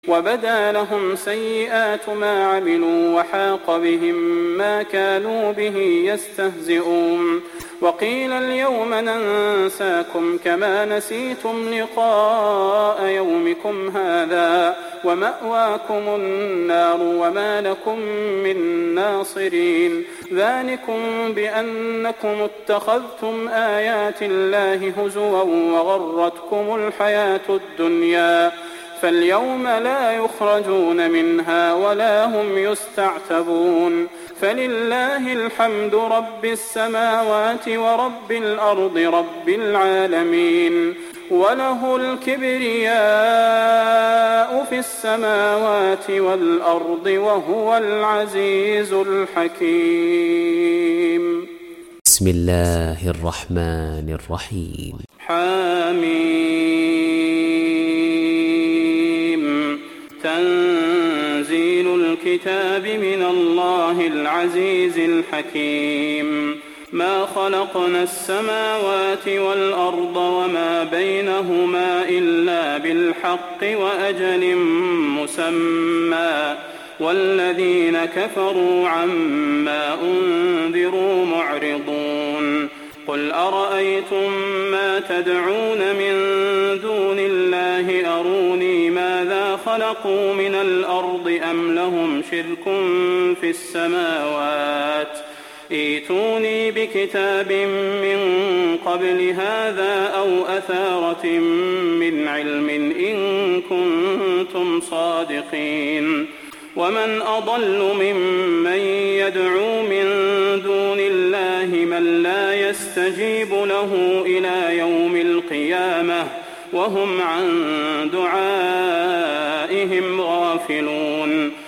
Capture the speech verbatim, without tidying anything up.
وبدا لهم سيئات ما عملوا وحاق بهم ما كانوا به يستهزئون وقيل اليوم ننساكم كما نسيتم لقاء يومكم هذا ومأواكم النار وما لكم من ناصرين ذلكم بأنكم اتخذتم آيات الله هزوا وغرتكم الحياة الدنيا فاليوم لا يخرجون منها ولا هم يستعتبون فلله الحمد رب السماوات ورب الأرض رب العالمين وله الكبرياء في السماوات والأرض وهو العزيز الحكيم. بسم الله الرحمن الرحيم. حميم. تنزيل الكتاب من الله العزيز الحكيم. ما خلقنا السماوات والأرض وما بينهما إلا بالحق وأجل مسمى والذين كفروا عما أنذروا معرضون. قل أرأيتم ما تدعون من دون الله أروني ماذا خلقوا من الأرض أم لهم شرك في السماوات ائتوني بكتاب من قبل هذا أو أثارة من علم إن كنتم صادقين. ومن أضل ممن يدعو من دون الله من لا يستجيب له إلى يوم القيامة وهم عن دعائهم غافلون.